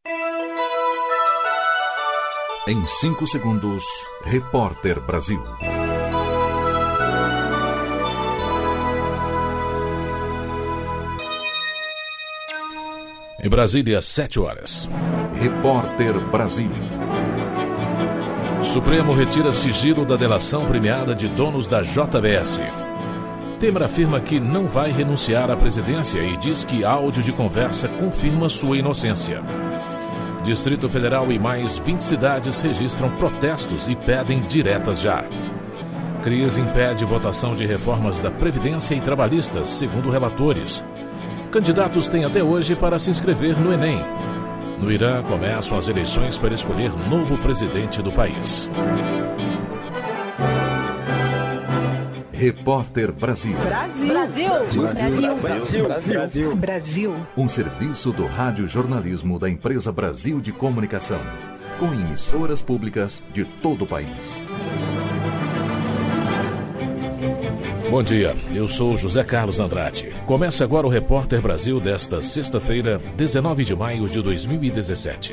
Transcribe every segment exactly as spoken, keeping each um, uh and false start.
Em cinco segundos, Repórter Brasil. Em Brasília, sete horas. Repórter Brasil. Supremo retira sigilo da delação premiada de donos da J B S. Temer afirma que não vai renunciar à presidência e diz que áudio de conversa confirma sua inocência. Distrito Federal e mais vinte cidades registram protestos e pedem diretas já. Crise impede votação de reformas da Previdência e Trabalhistas, segundo relatores. Candidatos têm até hoje para se inscrever no Enem. No Irã, começam as eleições para escolher novo presidente do país. Repórter Brasil. Brasil. Brasil. Brasil. Brasil. Brasil. Brasil. Um serviço do radiojornalismo da empresa Brasil de Comunicação, com emissoras públicas de todo o país. Bom dia, eu sou José Carlos Andrade. Começa agora o Repórter Brasil desta sexta-feira, dezenove de maio de dois mil e dezessete.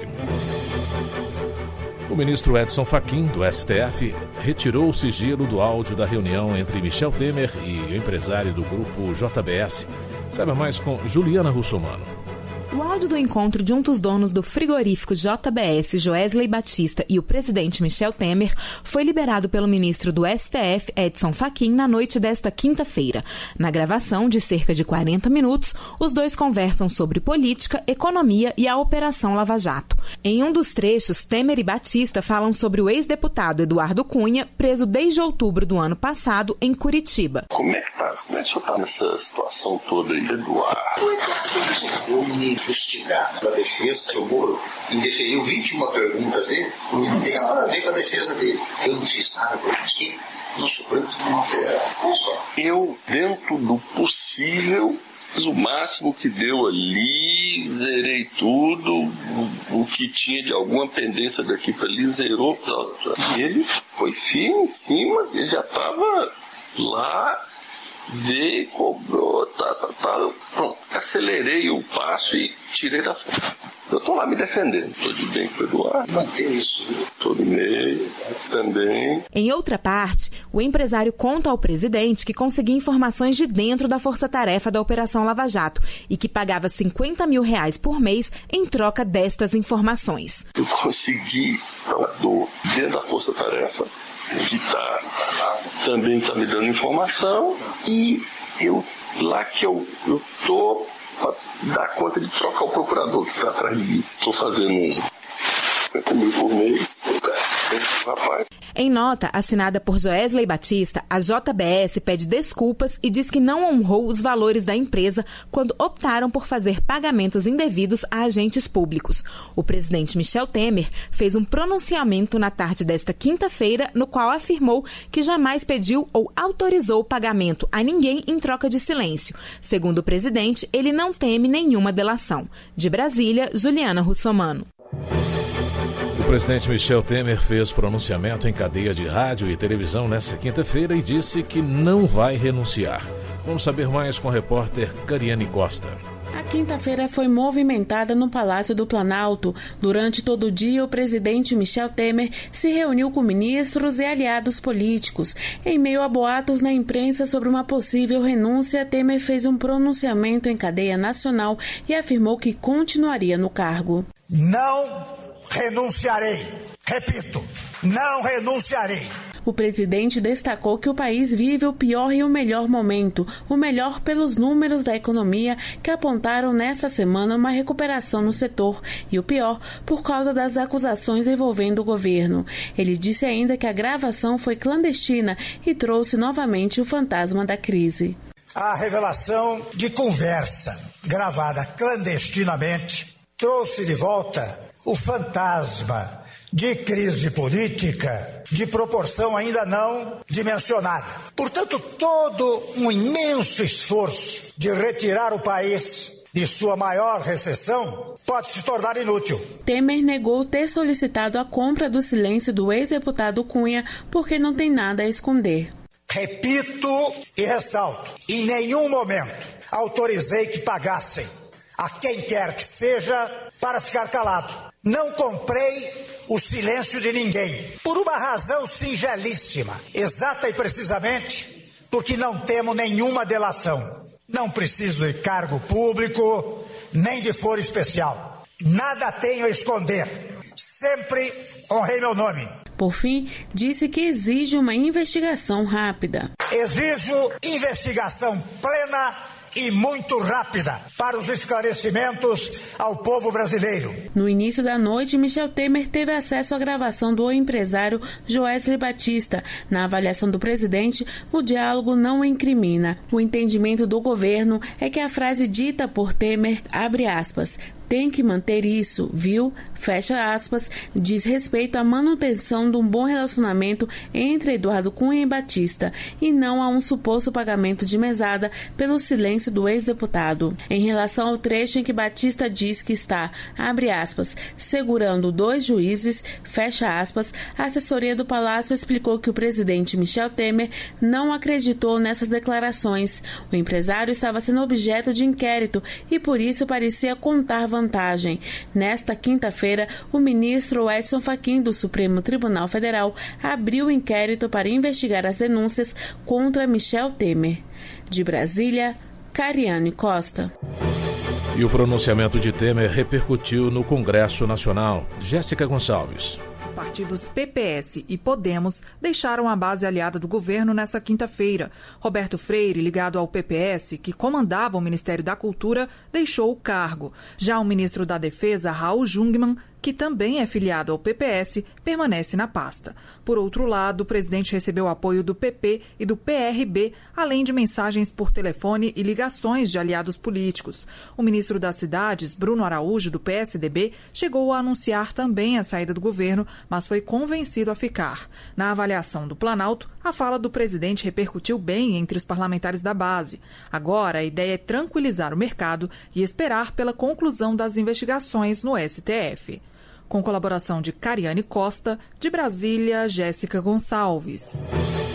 O ministro Edson Fachin, do S T F, retirou o sigilo do áudio da reunião entre Michel Temer e o empresário do grupo J B S. Saiba mais com Juliana Russomano. O áudio do encontro de um dos donos do frigorífico J B S, Joesley Batista, e o presidente Michel Temer foi liberado pelo ministro do S T F, Edson Fachin, na noite desta quinta-feira. Na gravação, de cerca de quarenta minutos, os dois conversam sobre política, economia e a Operação Lava Jato. Em um dos trechos, Temer e Batista falam sobre o ex-deputado Eduardo Cunha, preso desde outubro do ano passado em Curitiba. Como é que tá? Como é que o senhor tá nessa situação toda aí, Eduardo? O Eduardo eu me investigar da defesa que o Moro indeferiu vinte e uma perguntas dele, não tem nada a ver com a defesa dele. Eu não fiz nada por isso que no Supremo Tribunal Federal. Eu, dentro do possível, fiz o máximo que deu ali, zerei tudo, o, o que tinha de alguma pendência daqui para ali, zerou. E ele foi firme em cima, ele já estava lá, veio, cobrou, tá, tá, tá. Pronto, acelerei o passo e tirei da frente. Eu estou lá me defendendo, estou de bem com o Eduardo. Manter isso. Estou no meio, também. Em outra parte, o empresário conta ao presidente que conseguia informações de dentro da força-tarefa da Operação Lava Jato e que pagava cinquenta mil reais por mês em troca destas informações. Eu consegui, do, dentro da força-tarefa, que tá, também está me dando informação, e eu, lá que eu estou para dar conta de trocar o procurador que está atrás de mim. Estou fazendo um cinquenta mil por mês. Rapaz. Em nota assinada por Joesley Batista, a J B S pede desculpas e diz que não honrou os valores da empresa quando optaram por fazer pagamentos indevidos a agentes públicos. O presidente Michel Temer fez um pronunciamento na tarde desta quinta-feira, no qual afirmou que jamais pediu ou autorizou o pagamento a ninguém em troca de silêncio. Segundo o presidente, ele não teme nenhuma delação. De Brasília, Juliana Russomano. O presidente Michel Temer fez pronunciamento em cadeia de rádio e televisão nesta quinta-feira e disse que não vai renunciar. Vamos saber mais com a repórter Cariane Costa. A quinta-feira foi movimentada no Palácio do Planalto. Durante todo o dia, o presidente Michel Temer se reuniu com ministros e aliados políticos. Em meio a boatos na imprensa sobre uma possível renúncia, Temer fez um pronunciamento em cadeia nacional e afirmou que continuaria no cargo. Não renunciarei. Repito, não renunciarei. O presidente destacou que o país vive o pior e o melhor momento, o melhor pelos números da economia que apontaram nesta semana uma recuperação no setor e o pior por causa das acusações envolvendo o governo. Ele disse ainda que a gravação foi clandestina e trouxe novamente o fantasma da crise. A revelação de conversa gravada clandestinamente trouxe de volta o fantasma de crise política de proporção ainda não dimensionada. Portanto, todo um imenso esforço de retirar o país de sua maior recessão pode se tornar inútil. Temer negou ter solicitado a compra do silêncio do ex-deputado Cunha porque não tem nada a esconder. Repito e ressalto, em nenhum momento autorizei que pagassem a quem quer que seja para ficar calado. Não comprei o silêncio de ninguém, por uma razão singelíssima, exata e precisamente, porque não temo nenhuma delação. Não preciso de cargo público, nem de foro especial. Nada tenho a esconder. Sempre honrei meu nome. Por fim, disse que exige uma investigação rápida. Exijo investigação plena e muito rápida para os esclarecimentos ao povo brasileiro. No início da noite, Michel Temer teve acesso à gravação do empresário Joesley Batista. Na avaliação do presidente, o diálogo não o incrimina. O entendimento do governo é que a frase dita por Temer, abre aspas, tem que manter isso, viu? Fecha aspas, diz respeito à manutenção de um bom relacionamento entre Eduardo Cunha e Batista e não a um suposto pagamento de mesada pelo silêncio do ex-deputado. Em relação ao trecho em que Batista diz que está, abre aspas, segurando dois juízes, fecha aspas, a assessoria do Palácio explicou que o presidente Michel Temer não acreditou nessas declarações. O empresário estava sendo objeto de inquérito e por isso parecia contar vantagem. Nesta quinta-feira, o ministro Edson Fachin do Supremo Tribunal Federal abriu o inquérito para investigar as denúncias contra Michel Temer. De Brasília, Cariane Costa. E o pronunciamento de Temer repercutiu no Congresso Nacional. Jéssica Gonçalves. Os partidos P P S e Podemos deixaram a base aliada do governo nessa quinta-feira. Roberto Freire, ligado ao P P S, que comandava o Ministério da Cultura, deixou o cargo. Já o ministro da Defesa, Raul Jungmann, que também é filiado ao P P S, permanece na pasta. Por outro lado, o presidente recebeu apoio do P P e do P R B, além de mensagens por telefone e ligações de aliados políticos. O ministro das Cidades, Bruno Araújo, do P S D B, chegou a anunciar também a saída do governo, mas foi convencido a ficar. Na avaliação do Planalto, a fala do presidente repercutiu bem entre os parlamentares da base. Agora, a ideia é tranquilizar o mercado e esperar pela conclusão das investigações no S T F. Com colaboração de Cariane Costa, de Brasília, Jéssica Gonçalves.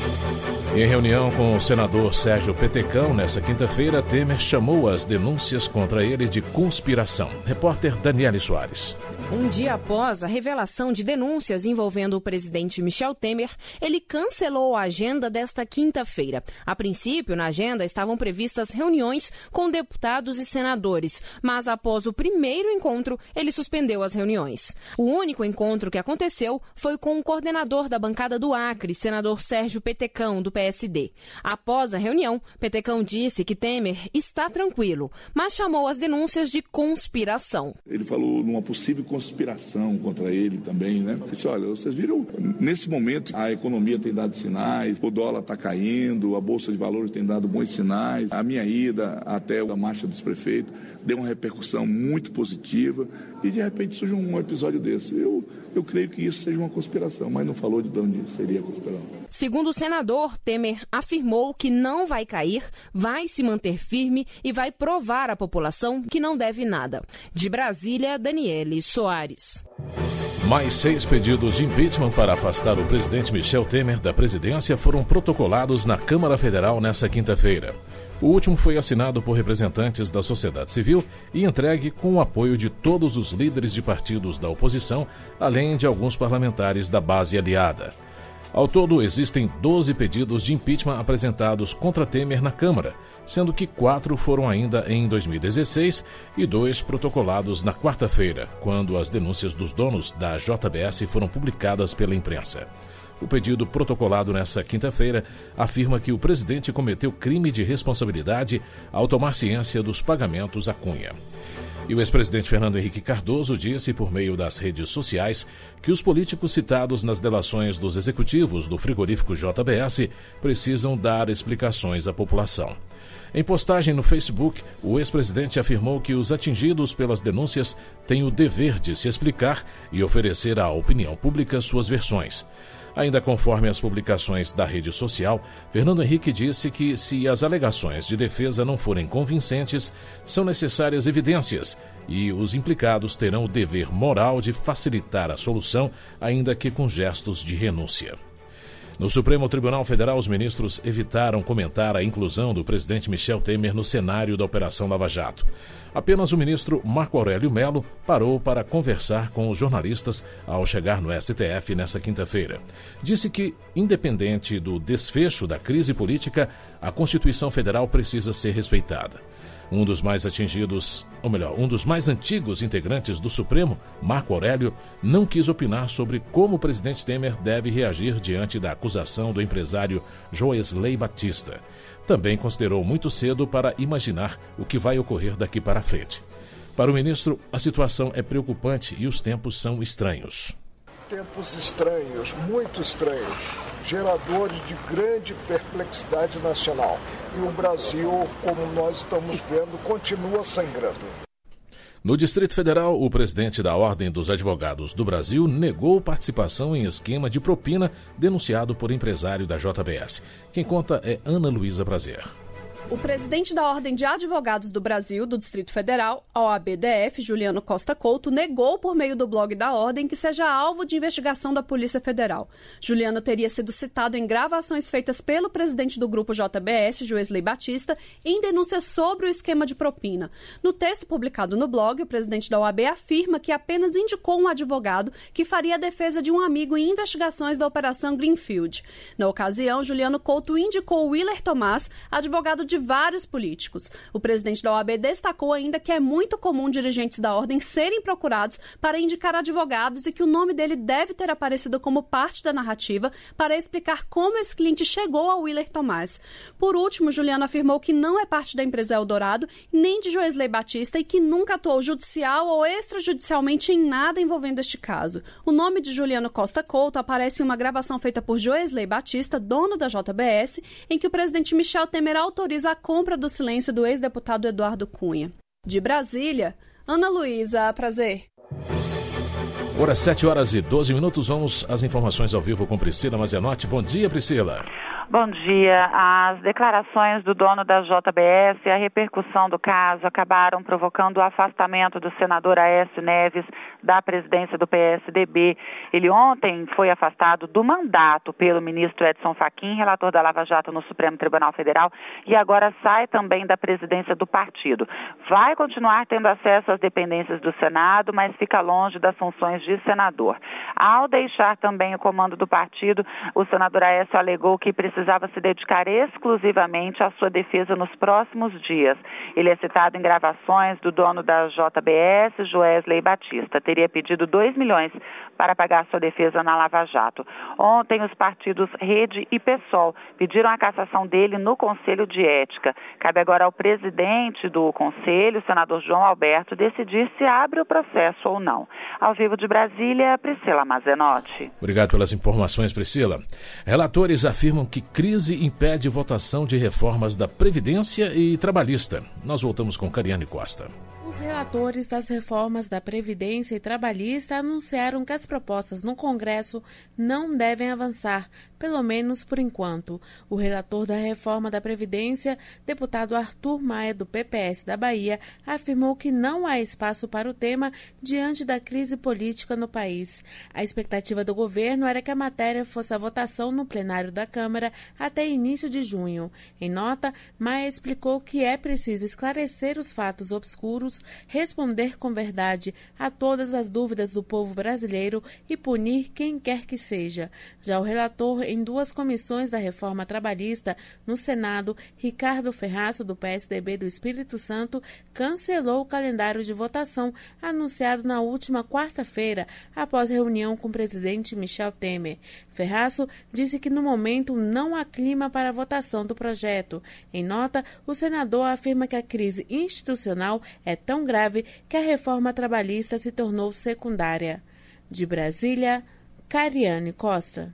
Em reunião com o senador Sérgio Petecão, nessa quinta-feira, Temer chamou as denúncias contra ele de conspiração. Repórter Daniele Soares. Um dia após a revelação de denúncias envolvendo o presidente Michel Temer, ele cancelou a agenda desta quinta-feira. A princípio, na agenda estavam previstas reuniões com deputados e senadores, mas após o primeiro encontro, ele suspendeu as reuniões. O único encontro que aconteceu foi com o coordenador da bancada do Acre, senador Sérgio Petecão, do P S D. Após a reunião, Petecão disse que Temer está tranquilo, mas chamou as denúncias de conspiração. Ele falou numa possível conspiração contra ele também, né? Disse, olha, vocês viram, nesse momento a economia tem dado sinais, o dólar está caindo, a Bolsa de Valores tem dado bons sinais, a minha ida até a marcha dos prefeitos deu uma repercussão muito positiva e de repente surge um episódio desse. Eu, eu creio que isso seja uma conspiração, mas não falou de onde seria a conspiração. Segundo o senador, Temer afirmou que não vai cair, vai se manter firme e vai provar à população que não deve nada. De Brasília, Daniele Soares. Mais seis pedidos de impeachment para afastar o presidente Michel Temer da presidência foram protocolados na Câmara Federal nesta quinta-feira. O último foi assinado por representantes da sociedade civil e entregue com o apoio de todos os líderes de partidos da oposição, além de alguns parlamentares da base aliada. Ao todo, existem doze pedidos de impeachment apresentados contra Temer na Câmara, sendo que quatro foram ainda em dois mil e dezesseis e dois protocolados na quarta-feira, quando as denúncias dos donos da J B S foram publicadas pela imprensa. O pedido protocolado nesta quinta-feira afirma que o presidente cometeu crime de responsabilidade ao tomar ciência dos pagamentos a Cunha. E o ex-presidente Fernando Henrique Cardoso disse por meio das redes sociais que os políticos citados nas delações dos executivos do frigorífico J B S precisam dar explicações à população. Em postagem no Facebook, o ex-presidente afirmou que os atingidos pelas denúncias têm o dever de se explicar e oferecer à opinião pública suas versões. Ainda conforme as publicações da rede social, Fernando Henrique disse que, se as alegações de defesa não forem convincentes, são necessárias evidências e os implicados terão o dever moral de facilitar a solução, ainda que com gestos de renúncia. No Supremo Tribunal Federal, os ministros evitaram comentar a inclusão do presidente Michel Temer no cenário da Operação Lava Jato. Apenas o ministro Marco Aurélio Mello parou para conversar com os jornalistas ao chegar no S T F nesta quinta-feira. Disse que, independente do desfecho da crise política, a Constituição Federal precisa ser respeitada. Um dos mais atingidos, ou melhor, um dos mais antigos integrantes do Supremo, Marco Aurélio, não quis opinar sobre como o presidente Temer deve reagir diante da acusação do empresário Joesley Batista. Também considerou muito cedo para imaginar o que vai ocorrer daqui para frente. Para o ministro, a situação é preocupante e os tempos são estranhos. Tempos estranhos, muito estranhos, geradores de grande perplexidade nacional. E o Brasil, como nós estamos vendo, continua sangrando. No Distrito Federal, o presidente da Ordem dos Advogados do Brasil negou participação em esquema de propina denunciado por empresário da J B S. Quem conta é Ana Luísa Prazer. O presidente da Ordem de Advogados do Brasil, do Distrito Federal, a O A B D F, Juliano Costa Couto, negou por meio do blog da Ordem que seja alvo de investigação da Polícia Federal. Juliano teria sido citado em gravações feitas pelo presidente do grupo J B S, Joesley Batista, em denúncias sobre o esquema de propina. No texto publicado no blog, o presidente da O A B afirma que apenas indicou um advogado que faria a defesa de um amigo em investigações da Operação Greenfield. Na ocasião, Juliano Couto indicou Willer Tomás, advogado de vários políticos. O presidente da O A B destacou ainda que é muito comum dirigentes da Ordem serem procurados para indicar advogados e que o nome dele deve ter aparecido como parte da narrativa para explicar como esse cliente chegou ao Willer Tomás. Por último, Juliano afirmou que não é parte da empresa Eldorado, nem de Joesley Batista e que nunca atuou judicial ou extrajudicialmente em nada envolvendo este caso. O nome de Juliano Costa Couto aparece em uma gravação feita por Joesley Batista, dono da J B S, em que o presidente Michel Temer autoriza a compra do silêncio do ex-deputado Eduardo Cunha. De Brasília, Ana Luísa, prazer. Agora, sete horas e doze minutos, vamos às informações ao vivo com Priscila Mazenotti. Bom dia, Priscila. Bom dia. As declarações do dono da J B S e a repercussão do caso acabaram provocando o afastamento do senador Aécio Neves da presidência do P S D B. Ele ontem foi afastado do mandato pelo ministro Edson Fachin, relator da Lava Jato no Supremo Tribunal Federal, e agora sai também da presidência do partido. Vai continuar tendo acesso às dependências do Senado, mas fica longe das funções de senador. Ao deixar também o comando do partido, o senador Aécio alegou que precisa precisava se dedicar exclusivamente à sua defesa nos próximos dias. Ele é citado em gravações do dono da J B S, Joesley Batista. Teria pedido dois milhões para pagar sua defesa na Lava Jato. Ontem, os partidos Rede e PSOL pediram a cassação dele no Conselho de Ética. Cabe agora ao presidente do Conselho, o senador João Alberto, decidir se abre o processo ou não. Ao vivo de Brasília, Priscila Mazenotti. Obrigado pelas informações, Priscila. Relatores afirmam que crise impede votação de reformas da Previdência e Trabalhista. Nós voltamos com Cariane Costa. Os relatores das reformas da Previdência e Trabalhista anunciaram que as propostas no Congresso não devem avançar, pelo menos por enquanto. O relator da reforma da Previdência, deputado Arthur Maia, do P P S da Bahia, afirmou que não há espaço para o tema diante da crise política no país. A expectativa do governo era que a matéria fosse a votação no plenário da Câmara até início de junho. Em nota, Maia explicou que é preciso esclarecer os fatos obscuros, responder com verdade a todas as dúvidas do povo brasileiro e punir quem quer que seja. Já o relator em duas comissões da reforma trabalhista no Senado, Ricardo Ferraço, do P S D B do Espírito Santo, cancelou o calendário de votação anunciado na última quarta-feira, após reunião com o presidente Michel Temer. Ferraço disse que no momento não há clima para a votação do projeto. Em nota, o senador afirma que a crise institucional é tão grave que a reforma trabalhista se tornou secundária. De Brasília, Cariane Costa.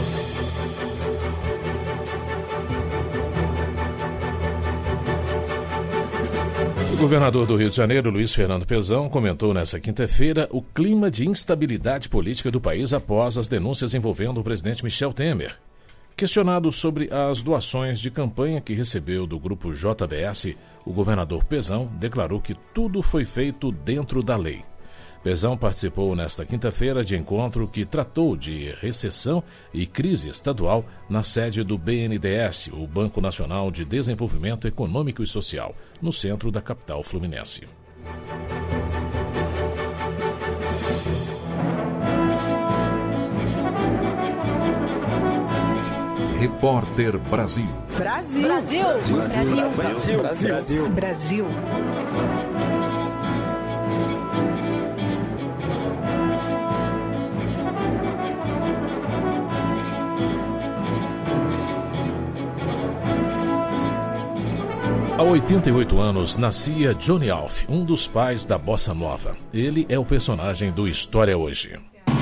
O governador do Rio de Janeiro, Luiz Fernando Pezão, comentou nesta quinta-feira o clima de instabilidade política do país após as denúncias envolvendo o presidente Michel Temer. Questionado sobre as doações de campanha que recebeu do grupo J B S, o governador Pezão declarou que tudo foi feito dentro da lei. Pezão participou nesta quinta-feira de encontro que tratou de recessão e crise estadual na sede do B N D E S, o Banco Nacional de Desenvolvimento Econômico e Social, no centro da capital fluminense. Repórter Brasil. Brasil. Brasil. Brasil. Brasil. Brasil. Brasil. Brasil. Há oitenta e oito anos nascia Johnny Alf, um dos pais da Bossa Nova. Ele é o personagem do História Hoje.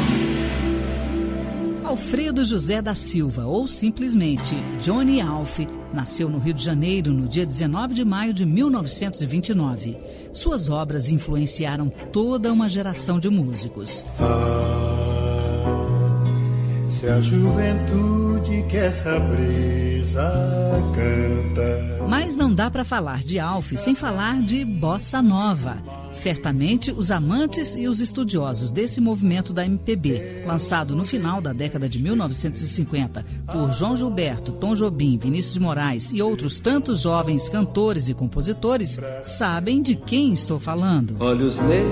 Alfredo José da Silva, ou simplesmente Johnny Alf, nasceu no Rio de Janeiro no dia dezenove de maio de mil novecentos e vinte e nove. Suas obras influenciaram toda uma geração de músicos. Ah, se a juventude que essa brisa canta. Mas não dá para falar de Alf sem falar de Bossa Nova. Certamente os amantes e os estudiosos desse movimento da M P B, lançado no final da década de mil novecentos e cinquenta por João Gilberto, Tom Jobim, Vinícius de Moraes e outros tantos jovens cantores e compositores, sabem de quem estou falando. Olhos negros,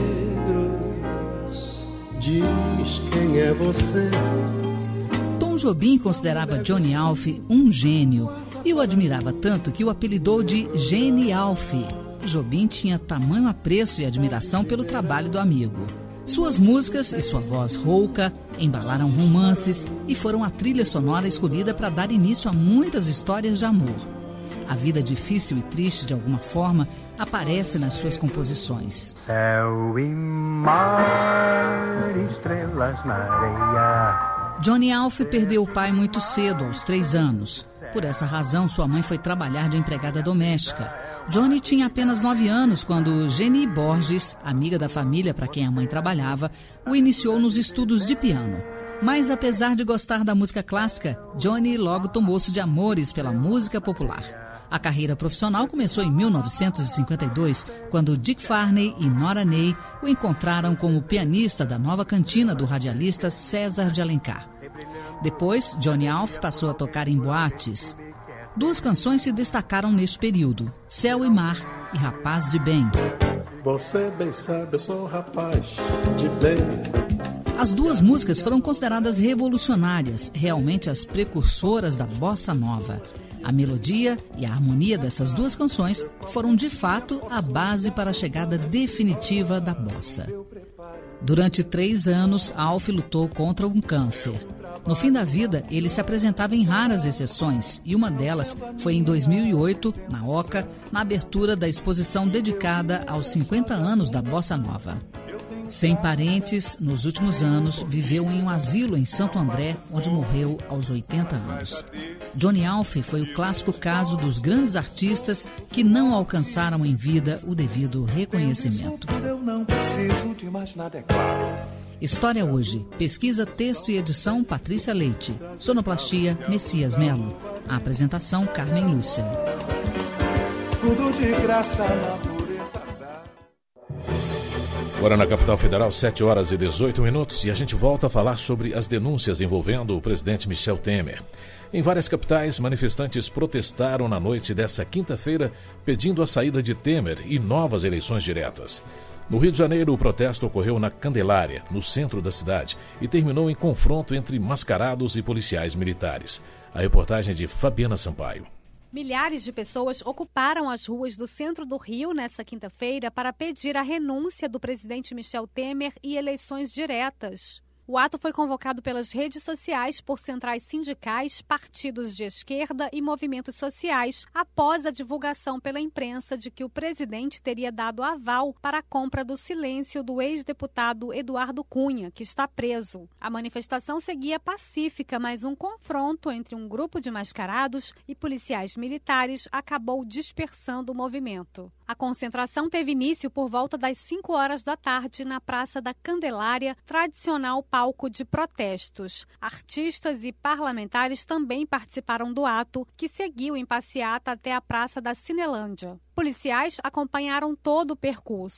diz quem é você. Tom Jobim considerava Johnny Alf um gênio e o admirava tanto que o apelidou de Gene Alf. Jobim tinha tamanho apreço e admiração pelo trabalho do amigo. Suas músicas e sua voz rouca embalaram romances e foram a trilha sonora escolhida para dar início a muitas histórias de amor. A vida difícil e triste, de alguma forma, aparece nas suas composições. Céu e mar, estrelas na areia. Johnny Alf perdeu o pai muito cedo, aos três anos. Por essa razão, sua mãe foi trabalhar de empregada doméstica. Johnny tinha apenas nove anos quando Geni Borges, amiga da família para quem a mãe trabalhava, o iniciou nos estudos de piano. Mas apesar de gostar da música clássica, Johnny logo tomou-se de amores pela música popular. A carreira profissional começou em mil novecentos e cinquenta e dois, quando Dick Farney e Nora Ney o encontraram como pianista da nova cantina do radialista César de Alencar. Depois, Johnny Alf passou a tocar em boates. Duas canções se destacaram neste período, Céu e Mar e Rapaz de Bem. Você bem sabe, eu sou rapaz de bem. As duas músicas foram consideradas revolucionárias, realmente as precursoras da bossa nova. A melodia e a harmonia dessas duas canções foram, de fato, a base para a chegada definitiva da bossa. Durante três anos, Alf lutou contra um câncer. No fim da vida, ele se apresentava em raras exceções, e uma delas foi em dois mil e oito, na Oca, na abertura da exposição dedicada aos cinquenta anos da Bossa Nova. Sem parentes, nos últimos anos, viveu em um asilo em Santo André, onde morreu aos oitenta anos. Johnny Alf foi o clássico caso dos grandes artistas que não alcançaram em vida o devido reconhecimento. História Hoje. Pesquisa, texto e edição, Patrícia Leite. Sonoplastia, Messias Melo. A apresentação, Carmen Lúcia. Tudo de graça, natureza dá. Agora na capital federal, sete horas e dezoito minutos, e a gente volta a falar sobre as denúncias envolvendo o presidente Michel Temer. Em várias capitais, manifestantes protestaram na noite dessa quinta-feira, pedindo a saída de Temer e novas eleições diretas. No Rio de Janeiro, o protesto ocorreu na Candelária, no centro da cidade, e terminou em confronto entre mascarados e policiais militares. A reportagem é de Fabiana Sampaio. Milhares de pessoas ocuparam as ruas do centro do Rio nesta quinta-feira para pedir a renúncia do presidente Michel Temer e eleições diretas. O ato foi convocado pelas redes sociais por centrais sindicais, partidos de esquerda e movimentos sociais, após a divulgação pela imprensa de que o presidente teria dado aval para a compra do silêncio do ex-deputado Eduardo Cunha, que está preso. A manifestação seguia pacífica, mas um confronto entre um grupo de mascarados e policiais militares acabou dispersando o movimento. A concentração teve início por volta das cinco horas da tarde na Praça da Candelária, tradicional palco de protestos. Artistas e parlamentares também participaram do ato, que seguiu em passeata até a Praça da Cinelândia. Policiais acompanharam todo o percurso.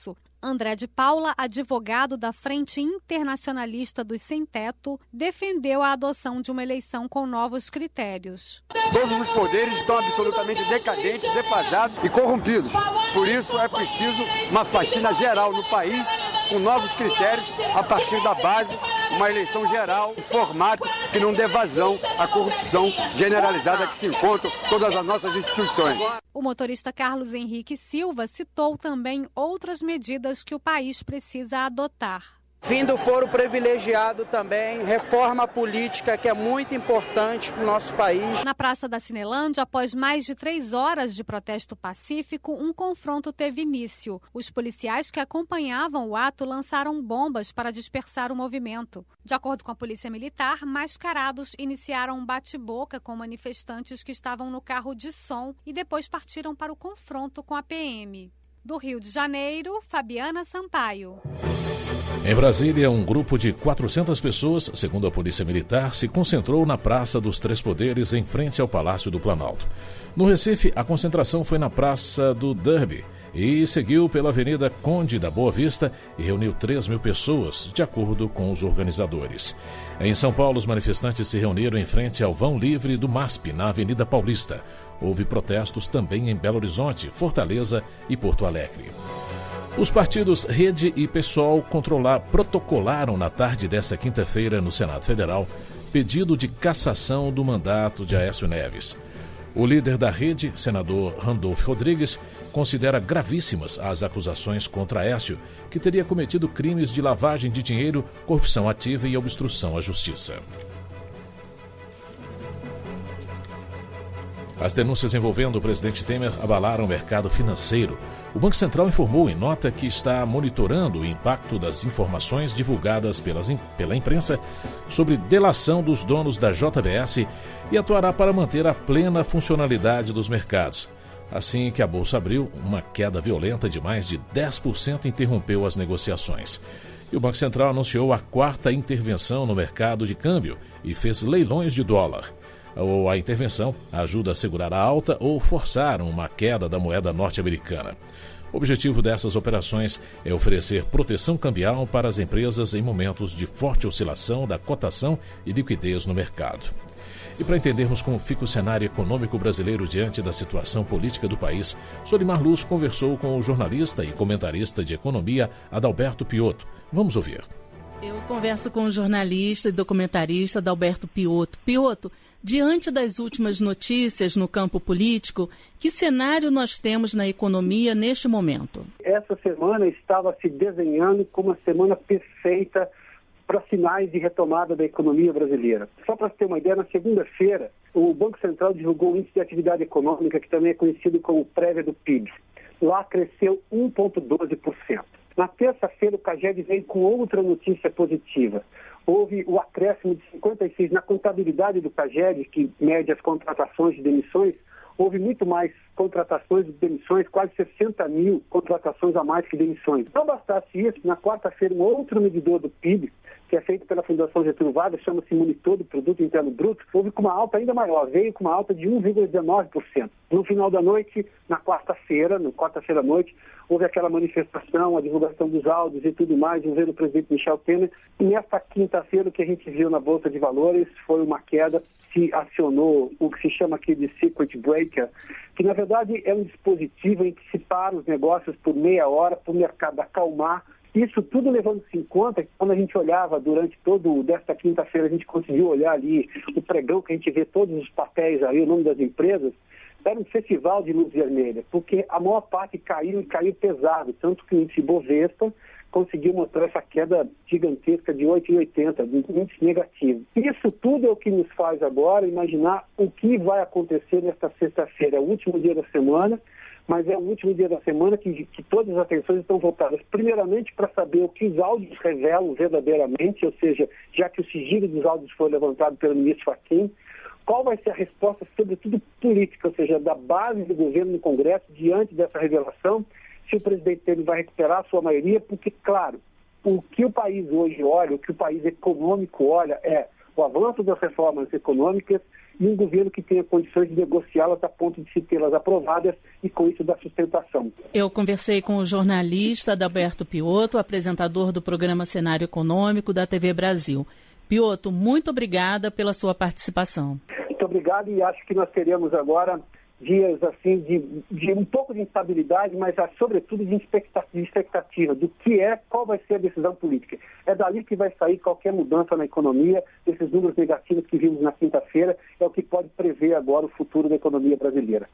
André de Paula, advogado da Frente Internacionalista dos Sem Teto, defendeu a adoção de uma eleição com novos critérios. Todos os poderes estão absolutamente decadentes, defasados e corrompidos. Por isso é preciso uma faxina geral no país, com novos critérios, a partir da base, uma eleição geral, um formato que não dê vazão à corrupção generalizada que se encontra em todas as nossas instituições. O motorista Carlos Henrique Silva citou também outras medidas que o país precisa adotar. Fim do foro privilegiado também, reforma política que é muito importante para o nosso país. Na Praça da Cinelândia, após mais de três horas de protesto pacífico, um confronto teve início. Os policiais que acompanhavam o ato lançaram bombas para dispersar o movimento. De acordo com a Polícia Militar, mascarados iniciaram um bate-boca com manifestantes que estavam no carro de som e depois partiram para o confronto com a P M. Do Rio de Janeiro, Fabiana Sampaio. Em Brasília, um grupo de quatrocentas pessoas, segundo a Polícia Militar, se concentrou na Praça dos Três Poderes, em frente ao Palácio do Planalto. No Recife, a concentração foi na Praça do Derby e seguiu pela Avenida Conde da Boa Vista e reuniu três mil pessoas, de acordo com os organizadores. Em São Paulo, os manifestantes se reuniram em frente ao Vão Livre do MASP, na Avenida Paulista. Houve protestos também em Belo Horizonte, Fortaleza e Porto Alegre. Os partidos Rede e PSOL controlar, protocolaram na tarde desta quinta-feira no Senado Federal pedido de cassação do mandato de Aécio Neves. O líder da Rede, senador Randolfo Rodrigues, considera gravíssimas as acusações contra Aécio, que teria cometido crimes de lavagem de dinheiro, corrupção ativa e obstrução à justiça. As denúncias envolvendo o presidente Temer abalaram o mercado financeiro. O Banco Central informou em nota que está monitorando o impacto das informações divulgadas pelas, pela imprensa sobre delação dos donos da J B S e atuará para manter a plena funcionalidade dos mercados. Assim que a Bolsa abriu, uma queda violenta de mais de dez por cento interrompeu as negociações. E o Banco Central anunciou a quarta intervenção no mercado de câmbio e fez leilões de dólar. Ou a intervenção ajuda a segurar a alta ou forçar uma queda da moeda norte-americana. O objetivo dessas operações é oferecer proteção cambial para as empresas em momentos de forte oscilação da cotação e liquidez no mercado. E para entendermos como fica o cenário econômico brasileiro diante da situação política do país, Solimar Luz conversou com o jornalista e comentarista de economia Adalberto Piotto. Vamos ouvir. Eu converso com o jornalista e documentarista Adalberto Piotto. Piotto, diante das últimas notícias no campo político, que cenário nós temos na economia neste momento? Essa semana estava se desenhando como uma semana perfeita para sinais de retomada da economia brasileira. Só para ter uma ideia, na segunda-feira, o Banco Central divulgou o Índice de Atividade Econômica, que também é conhecido como prévia do P I B. Lá cresceu um vírgula doze por cento. Na terça-feira, o CAGED veio com outra notícia positiva. Houve o acréscimo de cinquenta e seis na contabilidade do CAGED, que mede as contratações de demissões. Houve muito mais contratações de demissões, quase sessenta mil contratações a mais que demissões. Não bastasse isso, na quarta-feira, um outro medidor do P I B, que é feito pela Fundação Getúlio Vargas, chama-se Monitor do Produto Interno Bruto, houve com uma alta ainda maior, veio com uma alta de um vírgula dezenove por cento. No final da noite, na quarta-feira, na quarta-feira à noite, houve aquela manifestação, a divulgação dos áudios e tudo mais, envolvendo o presidente Michel Temer. E nesta quinta-feira, o que a gente viu na Bolsa de Valores foi uma queda, se acionou o que se chama aqui de circuit breaker, que na verdade é um dispositivo em que se para os negócios por meia hora para o mercado acalmar. Isso tudo levando-se em conta que quando a gente olhava durante todo desta quinta-feira, a gente conseguiu olhar ali o pregão que a gente vê todos os papéis aí, o nome das empresas, era um festival de luz vermelha, porque a maior parte caiu e caiu pesado, tanto que o índice Bovespa conseguiu mostrar essa queda gigantesca de oito vírgula oitenta, de índice negativo. Isso tudo é o que nos faz agora imaginar o que vai acontecer nesta sexta-feira, é o último dia da semana, mas é o último dia da semana que, que todas as atenções estão voltadas, primeiramente para saber o que os áudios revelam verdadeiramente, ou seja, já que o sigilo dos áudios foi levantado pelo ministro Fachin, qual vai ser a resposta, sobretudo política, ou seja, da base do governo no Congresso, diante dessa revelação, se o presidente Temer vai recuperar a sua maioria, porque, claro, o que o país hoje olha, o que o país econômico olha é o avanço das reformas econômicas e um governo que tenha condições de negociá-las a ponto de se tê-las aprovadas e com isso da sustentação. Eu conversei com o jornalista Adalberto Piotto, apresentador do programa Cenário Econômico da T V Brasil. Piotto, muito obrigada pela sua participação. Muito obrigado, e acho que nós teremos agora dias assim de, de um pouco de instabilidade, mas sobretudo de expectativa do que é, qual vai ser a decisão política. É dali que vai sair qualquer mudança na economia. Esses números negativos que vimos na quinta-feira é o que pode prever agora o futuro da economia brasileira.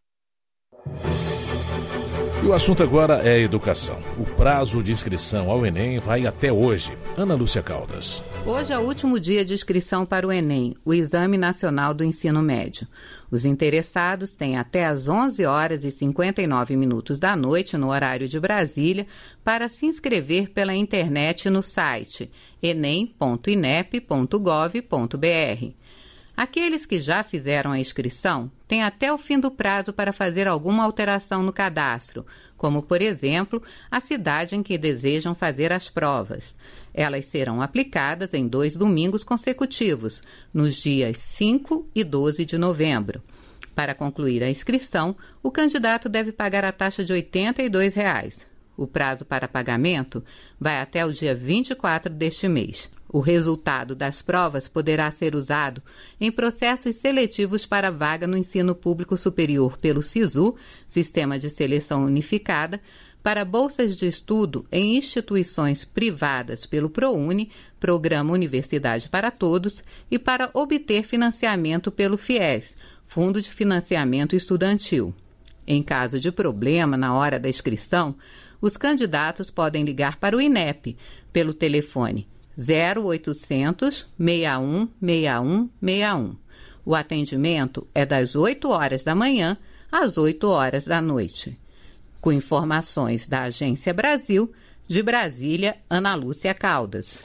E o assunto agora é a educação. O prazo de inscrição ao Enem vai até hoje. Ana Lúcia Caldas. Hoje é o último dia de inscrição para o Enem, o Exame Nacional do Ensino Médio. Os interessados têm até às onze horas e cinquenta e nove minutos da noite, no horário de Brasília, para se inscrever pela internet no site enem ponto inep ponto gov ponto br. Aqueles que já fizeram a inscrição têm até o fim do prazo para fazer alguma alteração no cadastro, como, por exemplo, a cidade em que desejam fazer as provas. Elas serão aplicadas em dois domingos consecutivos, nos dias cinco e doze de novembro. Para concluir a inscrição, o candidato deve pagar a taxa de oitenta e dois reais. O prazo para pagamento vai até o dia vinte e quatro deste mês. O resultado das provas poderá ser usado em processos seletivos para vaga no ensino público superior pelo SISU, Sistema de Seleção Unificada, para bolsas de estudo em instituições privadas pelo ProUni, Programa Universidade para Todos, e para obter financiamento pelo FIES, Fundo de Financiamento Estudantil. Em caso de problema na hora da inscrição, os candidatos podem ligar para o INEP pelo telefone zero oitocentos, seis um seis um seis um. O atendimento é das oito horas da manhã às oito horas da noite. Com informações da Agência Brasil, de Brasília, Ana Lúcia Caldas.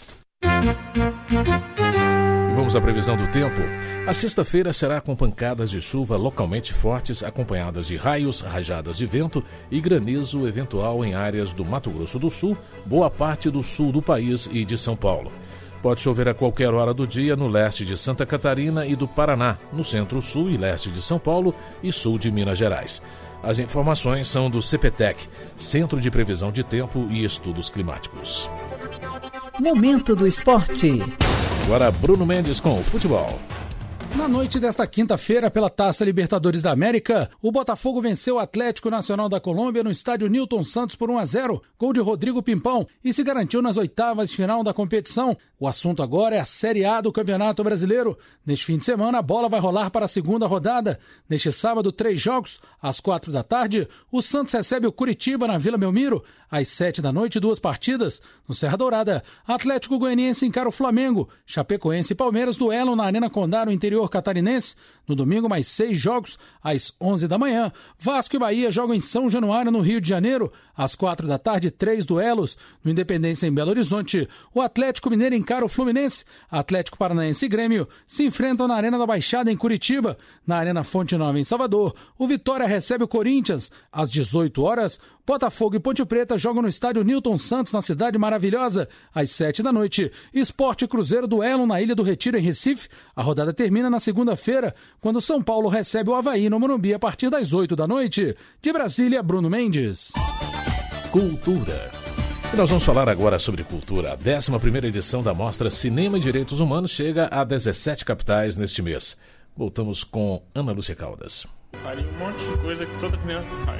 Vamos à previsão do tempo. A sexta-feira será com pancadas de chuva localmente fortes, acompanhadas de raios, rajadas de vento e granizo eventual em áreas do Mato Grosso do Sul, boa parte do sul do país e de São Paulo. Pode chover a qualquer hora do dia no leste de Santa Catarina e do Paraná, no centro-sul e leste de São Paulo e sul de Minas Gerais. As informações são do CPTEC, Centro de Previsão de Tempo e Estudos Climáticos. Momento do Esporte. Agora Bruno Mendes com o futebol. Na noite desta quinta-feira, pela Taça Libertadores da América, o Botafogo venceu o Atlético Nacional da Colômbia no estádio Newton Santos por um a zero, gol de Rodrigo Pimpão, e se garantiu nas oitavas de final da competição. O assunto agora é a Série A do Campeonato Brasileiro. Neste fim de semana, a bola vai rolar para a segunda rodada. Neste sábado, três jogos. Às quatro da tarde, o Santos recebe o Curitiba na Vila Belmiro. Às sete da noite, duas partidas. No Serra Dourada, Atlético Goianiense encara o Flamengo. Chapecoense e Palmeiras duelam na Arena Condá, no interior catarinense. No domingo, mais seis jogos. Às onze da manhã, Vasco e Bahia jogam em São Januário, no Rio de Janeiro. Às quatro da tarde, três duelos. No Independência, em Belo Horizonte, o Atlético Mineiro encara o Fluminense. Atlético Paranaense e Grêmio se enfrentam na Arena da Baixada, em Curitiba. Na Arena Fonte Nova, em Salvador, o Vitória recebe o Corinthians. Às dezoito horas, Botafogo e Ponte Preta jogam no estádio Newton Santos, na Cidade Maravilhosa. Às sete da noite, Sport e Cruzeiro duelam na Ilha do Retiro, em Recife. A rodada termina na segunda-feira, quando São Paulo recebe o Avaí no Morumbi a partir das oito da noite. De Brasília, Bruno Mendes. Cultura. E nós vamos falar agora sobre cultura. A décima primeira edição da Mostra Cinema e Direitos Humanos chega a dezessete capitais neste mês. Voltamos com Ana Lúcia Caldas. Faria um monte de coisa que toda criança faz.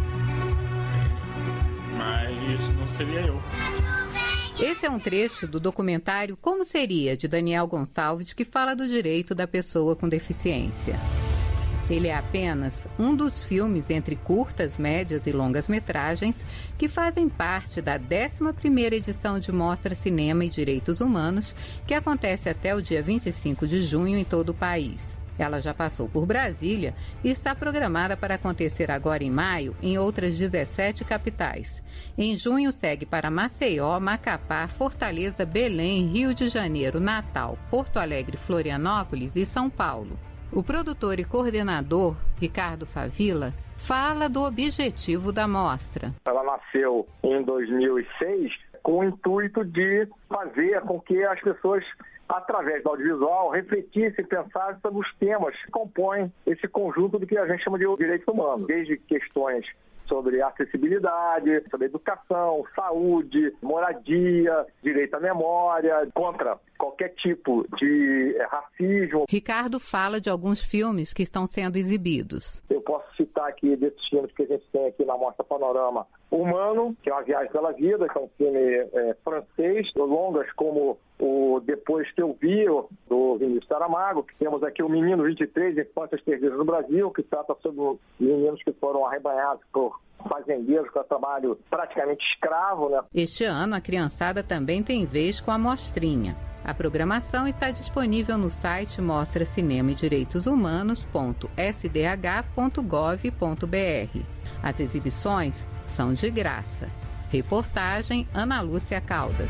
Mas não seria eu. Esse é um trecho do documentário Como Seria, de Daniel Gonçalves, que fala do direito da pessoa com deficiência. Ele é apenas um dos filmes entre curtas, médias e longas metragens que fazem parte da décima primeira edição de Mostra Cinema e Direitos Humanos, que acontece até o dia vinte e cinco de junho em todo o país. Ela já passou por Brasília e está programada para acontecer agora em maio em outras dezessete capitais. Em junho segue para Maceió, Macapá, Fortaleza, Belém, Rio de Janeiro, Natal, Porto Alegre, Florianópolis e São Paulo. O produtor e coordenador, Ricardo Favila, fala do objetivo da mostra. Ela nasceu em dois mil e seis com o intuito de fazer com que as pessoas, através do audiovisual, refletissem e pensassem sobre os temas que compõem esse conjunto do que a gente chama de direitos humanos, desde questões sobre acessibilidade, sobre educação, saúde, moradia, direito à memória, contra qualquer tipo de racismo. Ricardo fala de alguns filmes que estão sendo exibidos. Eu posso citar aqui desses filmes que a gente tem aqui na Mostra Panorama. Humano, que é uma viagem pela vida, que é um filme é, francês, longas como o Depois que eu vi, do Vinícius Saramago, que temos aqui o Menino vinte e três, Infâncias Perdidas no Brasil, que trata sobre meninos que foram arrebanhados por fazendeiros com trabalho praticamente escravo, né? Este ano, a criançada também tem vez com a mostrinha. A programação está disponível no site mostra cinema e direitos humanos ponto s d h ponto gov ponto b r. As exibições são de graça. Reportagem Ana Lúcia Caldas.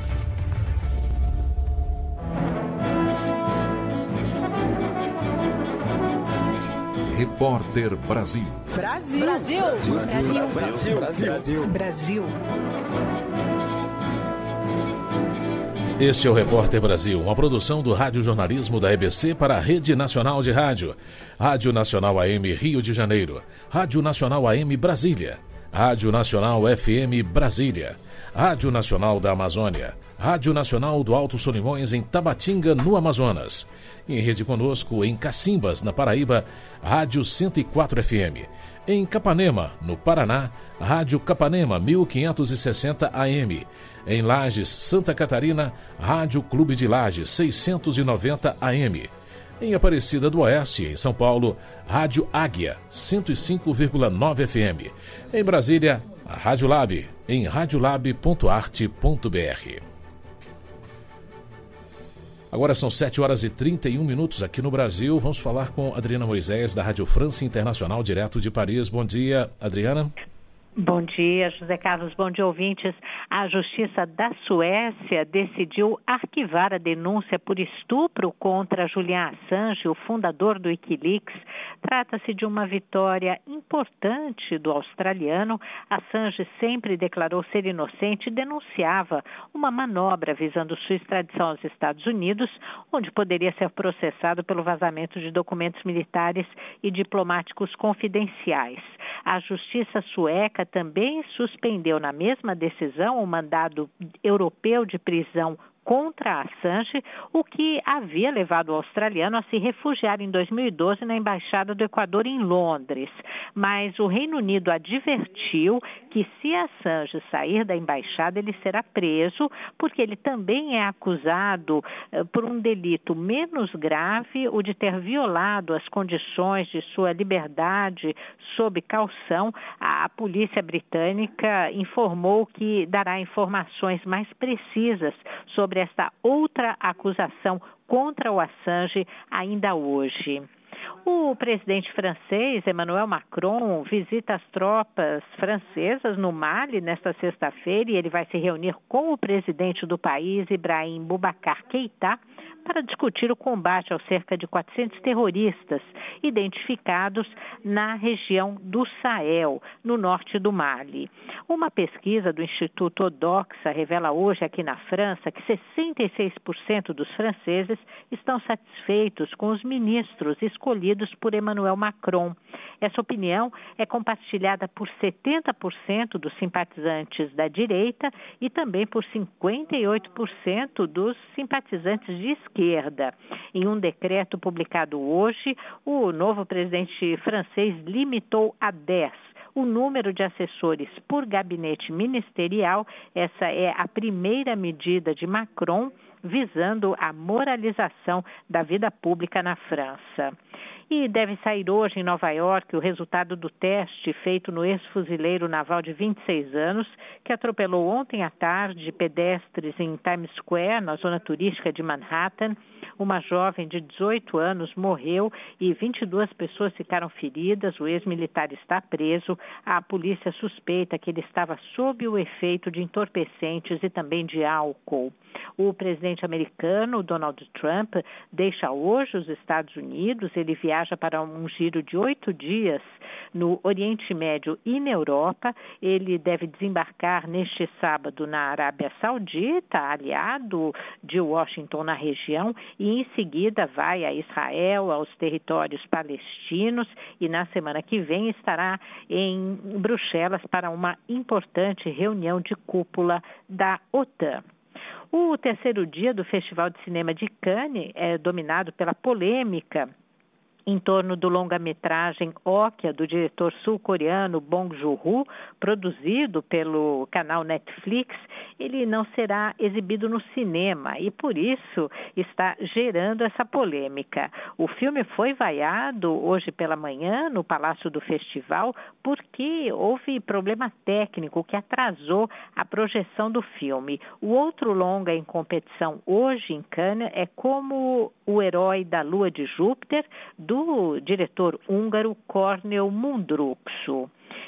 Repórter Brasil. Brasil. Brasil. Brasil. Brasil. Brasil. Brasil. Este é o Repórter Brasil, uma produção do Rádio Jornalismo da E B C para a Rede Nacional de Rádio. Rádio Nacional A M Rio de Janeiro. Rádio Nacional A M Brasília. Rádio Nacional F M Brasília. Rádio Nacional da Amazônia. Rádio Nacional do Alto Solimões em Tabatinga, no Amazonas. Em rede conosco em Cacimbas, na Paraíba, Rádio cento e quatro F M. Em Capanema, no Paraná, Rádio Capanema mil quinhentos e sessenta A M. Em Lages, Santa Catarina, Rádio Clube de Lages seiscentos e noventa A M. Em Aparecida do Oeste, em São Paulo, Rádio Águia cento e cinco vírgula nove F M. Em Brasília, a Rádio Lab, em radiolab ponto arte ponto b r. Agora são sete horas e trinta e um minutos aqui no Brasil. Vamos falar com Adriana Moisés, da Rádio França Internacional, direto de Paris. Bom dia, Adriana. Bom dia, José Carlos. Bom dia, ouvintes. A Justiça da Suécia decidiu arquivar a denúncia por estupro contra Julian Assange, o fundador do Wikileaks. Trata-se de uma vitória importante do australiano. Assange sempre declarou ser inocente e denunciava uma manobra visando sua extradição aos Estados Unidos, onde poderia ser processado pelo vazamento de documentos militares e diplomáticos confidenciais. A Justiça sueca também suspendeu na mesma decisão o mandado europeu de prisão contra Assange, o que havia levado o australiano a se refugiar em dois mil e doze na Embaixada do Equador em Londres. Mas o Reino Unido advertiu que se Assange sair da embaixada, ele será preso, porque ele também é acusado eh, por um delito menos grave, o de ter violado as condições de sua liberdade sob caução. A, a polícia britânica informou que dará informações mais precisas sobre esta outra acusação contra o Assange ainda hoje. O presidente francês, Emmanuel Macron, visita as tropas francesas no Mali nesta sexta-feira e ele vai se reunir com o presidente do país, Ibrahim Boubacar Keïta, para discutir o combate aos cerca de quatrocentos terroristas identificados na região do Sahel, no norte do Mali. Uma pesquisa do Instituto Odoxa revela hoje aqui na França que sessenta e seis por cento dos franceses estão satisfeitos com os ministros escolhidos por Emmanuel Macron. Essa opinião é compartilhada por setenta por cento dos simpatizantes da direita e também por cinquenta e oito por cento dos simpatizantes de esquerda. Em um decreto publicado hoje, o novo presidente francês limitou a dez o número de assessores por gabinete ministerial. Essa é a primeira medida de Macron visando a moralização da vida pública na França. E deve sair hoje em Nova York o resultado do teste feito no ex-fuzileiro naval de vinte e seis anos, que atropelou ontem à tarde pedestres em Times Square, na zona turística de Manhattan. Uma jovem de dezoito anos morreu e vinte e duas pessoas ficaram feridas. O ex-militar está preso. A polícia suspeita que ele estava sob o efeito de entorpecentes e também de álcool. O presidente americano, Donald Trump, deixa hoje os Estados Unidos. Ele viaja para um giro de oito dias no Oriente Médio e na Europa. Ele deve desembarcar neste sábado na Arábia Saudita, aliado de Washington na região, e em seguida vai a Israel, aos territórios palestinos, e na semana que vem estará em Bruxelas para uma importante reunião de cúpula da OTAN. O terceiro dia do Festival de Cinema de Cannes é dominado pela polêmica em torno do longa-metragem Okja, do diretor sul-coreano Bong Joon-ho, produzido pelo canal Netflix. Ele não será exibido no cinema e, por isso, está gerando essa polêmica. O filme foi vaiado hoje pela manhã no Palácio do Festival porque houve problema técnico que atrasou a projeção do filme. O outro longa em competição hoje em Cannes é Como o Herói da Lua de Júpiter, do diretor húngaro Kornél Mundruczó.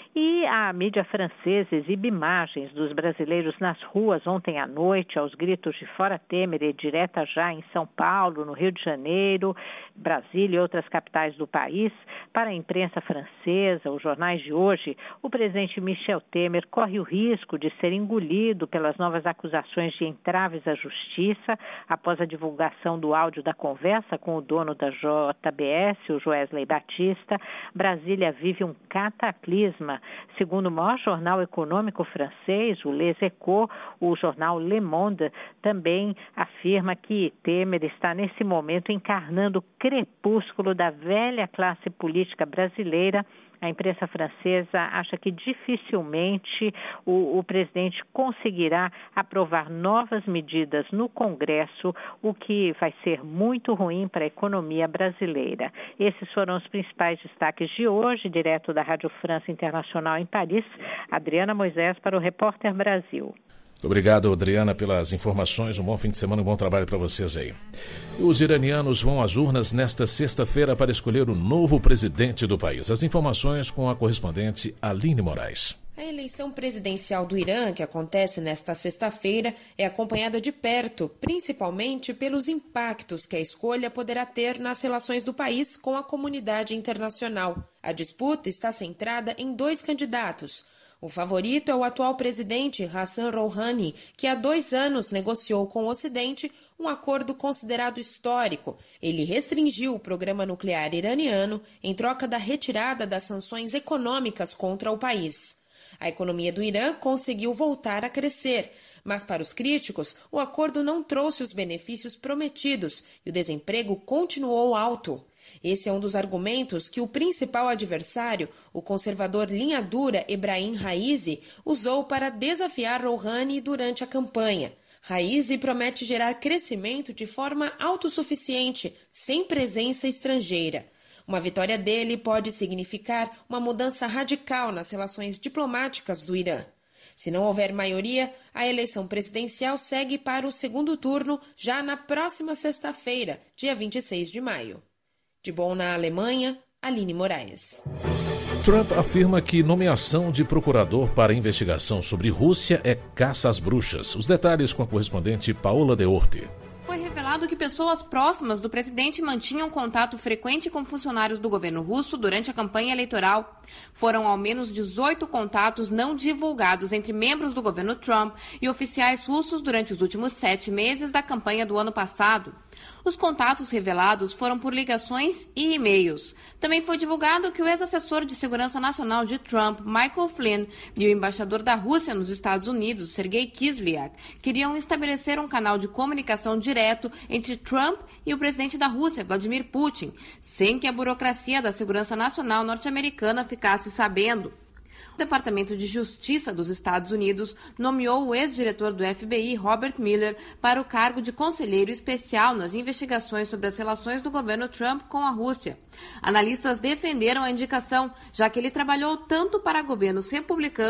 E a mídia francesa exibe imagens dos brasileiros nas ruas ontem à noite, aos gritos de Fora Temer e direta já em São Paulo, no Rio de Janeiro, Brasília e outras capitais do país. Para a imprensa francesa, os jornais de hoje, o presidente Michel Temer corre o risco de ser engolido pelas novas acusações de entraves à justiça após a divulgação do áudio da conversa com o dono da J B S, o Joesley Batista. Brasília vive um cataclisma. Segundo o maior jornal econômico francês, o Les Echos, o jornal Le Monde também afirma que Temer está nesse momento encarnando o crepúsculo da velha classe política brasileira. A imprensa francesa acha que dificilmente o, o presidente conseguirá aprovar novas medidas no Congresso, o que vai ser muito ruim para a economia brasileira. Esses foram os principais destaques de hoje, direto da Rádio França Internacional em Paris. Adriana Moisés para o Repórter Brasil. Obrigado, Adriana, pelas informações. Um bom fim de semana, um bom trabalho para vocês aí. Os iranianos vão às urnas nesta sexta-feira para escolher o novo presidente do país. As informações com a correspondente Aline Moraes. A eleição presidencial do Irã, que acontece nesta sexta-feira, é acompanhada de perto, principalmente pelos impactos que a escolha poderá ter nas relações do país com a comunidade internacional. A disputa está centrada em dois candidatos. O favorito é o atual presidente Hassan Rouhani, que há dois anos negociou com o Ocidente um acordo considerado histórico. Ele restringiu o programa nuclear iraniano em troca da retirada das sanções econômicas contra o país. A economia do Irã conseguiu voltar a crescer, mas para os críticos, o acordo não trouxe os benefícios prometidos e o desemprego continuou alto. Esse é um dos argumentos que o principal adversário, o conservador linha dura Ebrahim Raisi, usou para desafiar Rouhani durante a campanha. Raisi promete gerar crescimento de forma autossuficiente, sem presença estrangeira. Uma vitória dele pode significar uma mudança radical nas relações diplomáticas do Irã. Se não houver maioria, a eleição presidencial segue para o segundo turno já na próxima sexta-feira, dia vinte e seis de maio. De Bonn, na Alemanha, Aline Moraes. Trump afirma que nomeação de procurador para investigação sobre Rússia é caça às bruxas. Os detalhes com a correspondente Paola De Orte. Foi revelado que pessoas próximas do presidente mantinham contato frequente com funcionários do governo russo durante a campanha eleitoral. Foram ao menos dezoito contatos não divulgados entre membros do governo Trump e oficiais russos durante os últimos sete meses da campanha do ano passado. Os contatos revelados foram por ligações e e-mails. Também foi divulgado que o ex-assessor de segurança nacional de Trump, Michael Flynn, e o embaixador da Rússia nos Estados Unidos, Sergei Kislyak, queriam estabelecer um canal de comunicação direto entre Trump e o presidente da Rússia, Vladimir Putin, sem que a burocracia da segurança nacional norte-americana ficasse sabendo. O Departamento de Justiça dos Estados Unidos nomeou o ex-diretor do F B I, Robert Mueller, para o cargo de conselheiro especial nas investigações sobre as relações do governo Trump com a Rússia. Analistas defenderam a indicação, já que ele trabalhou tanto para governos republicanos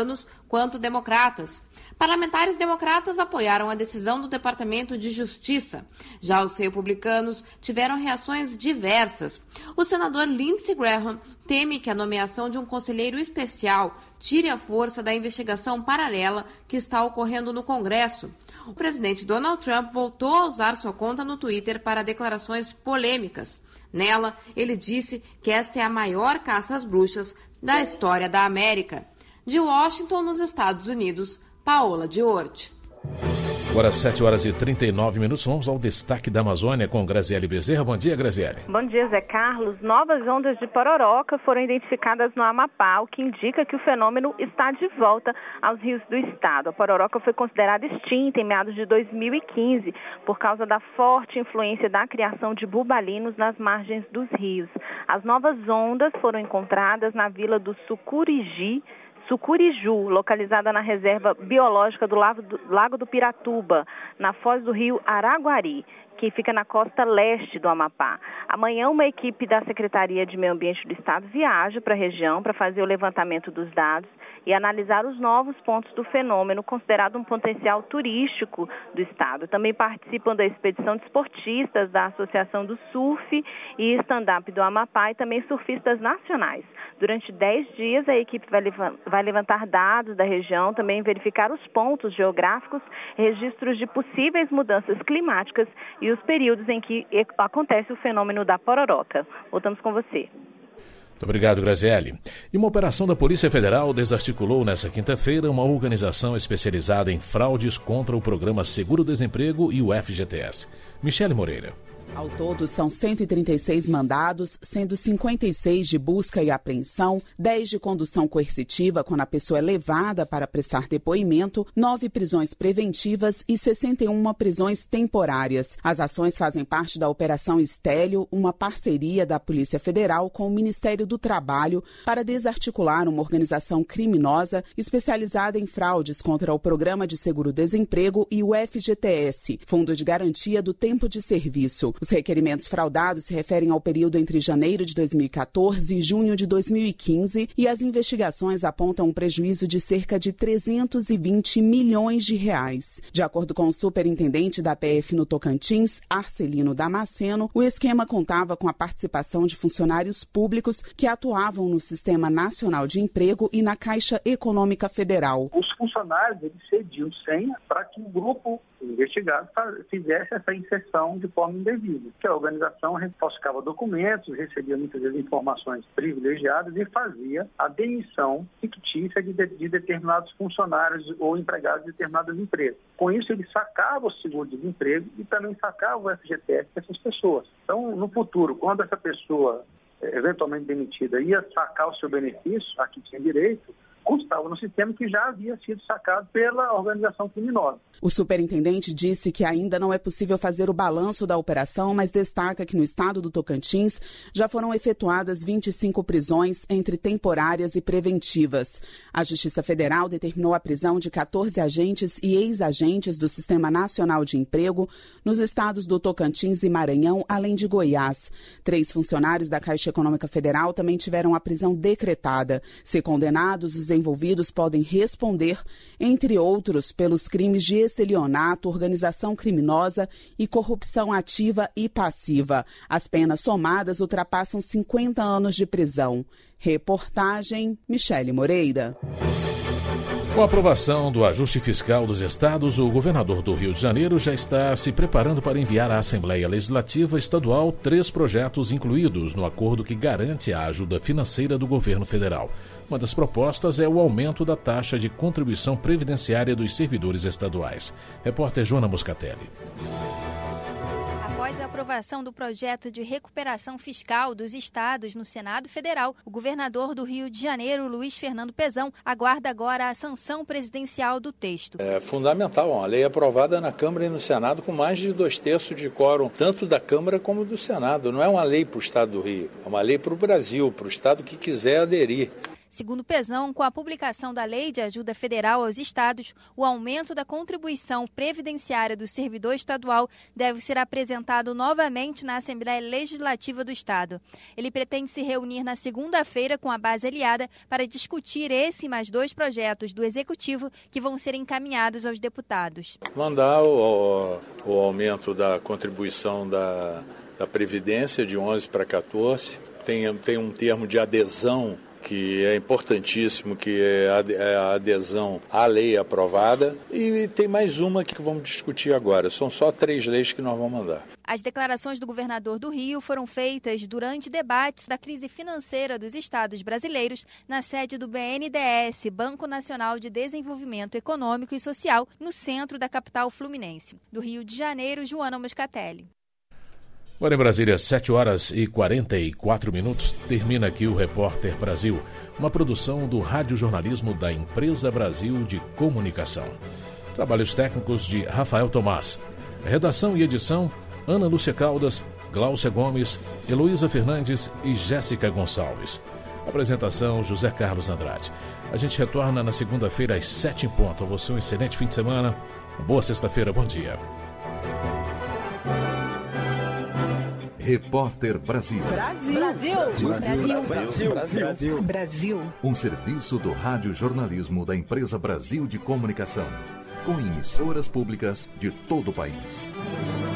quanto democratas. Parlamentares democratas apoiaram a decisão do Departamento de Justiça. Já os republicanos tiveram reações diversas. O senador Lindsey Graham teme que a nomeação de um conselheiro especial tire a força da investigação paralela que está ocorrendo no Congresso. O presidente Donald Trump voltou a usar sua conta no Twitter para declarações polêmicas. Nela, ele disse que esta é a maior caça às bruxas da história da América. De Washington, nos Estados Unidos, Paola Diorti. Agora sete horas e trinta e nove minutos, vamos ao destaque da Amazônia com Graziele Bezerra. Bom dia, Graziele. Bom dia, Zé Carlos. Novas ondas de pororoca foram identificadas no Amapá, o que indica que o fenômeno está de volta aos rios do estado. A pororoca foi considerada extinta em meados de dois mil e quinze por causa da forte influência da criação de bubalinos nas margens dos rios. As novas ondas foram encontradas na vila do Sucurigi, Sucuriju, localizada na reserva biológica do Lago do, Lago do Piratuba, na foz do rio Araguari, que fica na costa leste do Amapá. Amanhã, uma equipe da Secretaria de Meio Ambiente do Estado viaja para a região para fazer o levantamento dos dados e analisar os novos pontos do fenômeno, considerado um potencial turístico do Estado. Também participam da expedição desportistas da Associação do Surf e Stand-Up do Amapá e também surfistas nacionais. Durante dez dias, a equipe vai, levantar, vai levantar dados da região, também verificar os pontos geográficos, registros de possíveis mudanças climáticas e os períodos em que acontece o fenômeno da pororoca. Voltamos com você. Muito obrigado, Graziele. E uma operação da Polícia Federal desarticulou nesta quinta-feira uma organização especializada em fraudes contra o programa Seguro-Desemprego e o F G T S. Michele Moreira. Ao todo, são cento e trinta e seis mandados, sendo cinquenta e seis de busca e apreensão, dez de condução coercitiva, quando a pessoa é levada para prestar depoimento, nove prisões preventivas e sessenta e uma prisões temporárias. As ações fazem parte da Operação Estélio, uma parceria da Polícia Federal com o Ministério do Trabalho para desarticular uma organização criminosa especializada em fraudes contra o Programa de Seguro-Desemprego e o F G T S, Fundo de Garantia do Tempo de Serviço. Os requerimentos fraudados se referem ao período entre janeiro de dois mil e quatorze e junho de dois mil e quinze e as investigações apontam um prejuízo de cerca de trezentos e vinte milhões de reais. De acordo com o superintendente da P F no Tocantins, Arcelino Damasceno, o esquema contava com a participação de funcionários públicos que atuavam no Sistema Nacional de Emprego e na Caixa Econômica Federal. Os funcionários eles cediam senha para que o grupo investigado fizesse essa inserção de forma indevida. Que a organização falsificava documentos, recebia muitas vezes informações privilegiadas e fazia a demissão fictícia de, de, de determinados funcionários ou empregados de determinadas empresas. Com isso, ele sacava o seguro-desemprego e também sacava o F G T S dessas pessoas. Então, no futuro, quando essa pessoa, eventualmente demitida, ia sacar o seu benefício, a que tinha direito, constava no sistema que já havia sido sacado pela organização criminosa. O superintendente disse que ainda não é possível fazer o balanço da operação, mas destaca que no estado do Tocantins já foram efetuadas vinte e cinco prisões entre temporárias e preventivas. A Justiça Federal determinou a prisão de quatorze agentes e ex-agentes do Sistema Nacional de Emprego nos estados do Tocantins e Maranhão, além de Goiás. Três funcionários da Caixa Econômica Federal também tiveram a prisão decretada. Se condenados, os envolvidos podem responder, entre outros, pelos crimes de estelionato, organização criminosa e corrupção ativa e passiva. As penas somadas ultrapassam cinquenta anos de prisão. Reportagem Michele Moreira. Com a aprovação do ajuste fiscal dos estados, o governador do Rio de Janeiro já está se preparando para enviar à Assembleia Legislativa Estadual três projetos incluídos no acordo que garante a ajuda financeira do governo federal. Uma das propostas é o aumento da taxa de contribuição previdenciária dos servidores estaduais. Repórter Jona Moscatelli. Após a aprovação do projeto de recuperação fiscal dos estados no Senado Federal, o governador do Rio de Janeiro, Luiz Fernando Pezão, aguarda agora a sanção presidencial do texto. É fundamental, uma lei aprovada na Câmara e no Senado com mais de dois terços de quórum, tanto da Câmara como do Senado. Não é uma lei para o estado do Rio, é uma lei para o Brasil, para o estado que quiser aderir. Segundo Pezão, com a publicação da Lei de Ajuda Federal aos Estados, o aumento da contribuição previdenciária do servidor estadual deve ser apresentado novamente na Assembleia Legislativa do Estado. Ele pretende se reunir na segunda-feira com a base aliada para discutir esse e mais dois projetos do Executivo que vão ser encaminhados aos deputados. Mandar o, o aumento da contribuição da, da Previdência de onze para quatorze. Tem, tem um termo de adesão que é importantíssimo, que é a adesão à lei aprovada. E tem mais uma que vamos discutir agora. São só três leis que nós vamos mandar. As declarações do governador do Rio foram feitas durante debates da crise financeira dos estados brasileiros na sede do B N D E S, Banco Nacional de Desenvolvimento Econômico e Social, no centro da capital fluminense. Do Rio de Janeiro, Joana Moscatelli. Agora em Brasília, sete horas e quarenta e quatro minutos, termina aqui o Repórter Brasil, uma produção do radiojornalismo da Empresa Brasil de Comunicação. Trabalhos técnicos de Rafael Tomás. Redação e edição, Ana Lúcia Caldas, Gláucia Gomes, Heloísa Fernandes e Jéssica Gonçalves. Apresentação, José Carlos Andrade. A gente retorna na segunda-feira às sete em ponto. A você um excelente fim de semana. Boa sexta-feira, bom dia. Repórter Brasil. Brasil. Brasil. Brasil. Brasil. Brasil. Brasil. Um serviço do radiojornalismo da Empresa Brasil de Comunicação, com emissoras públicas de todo o país.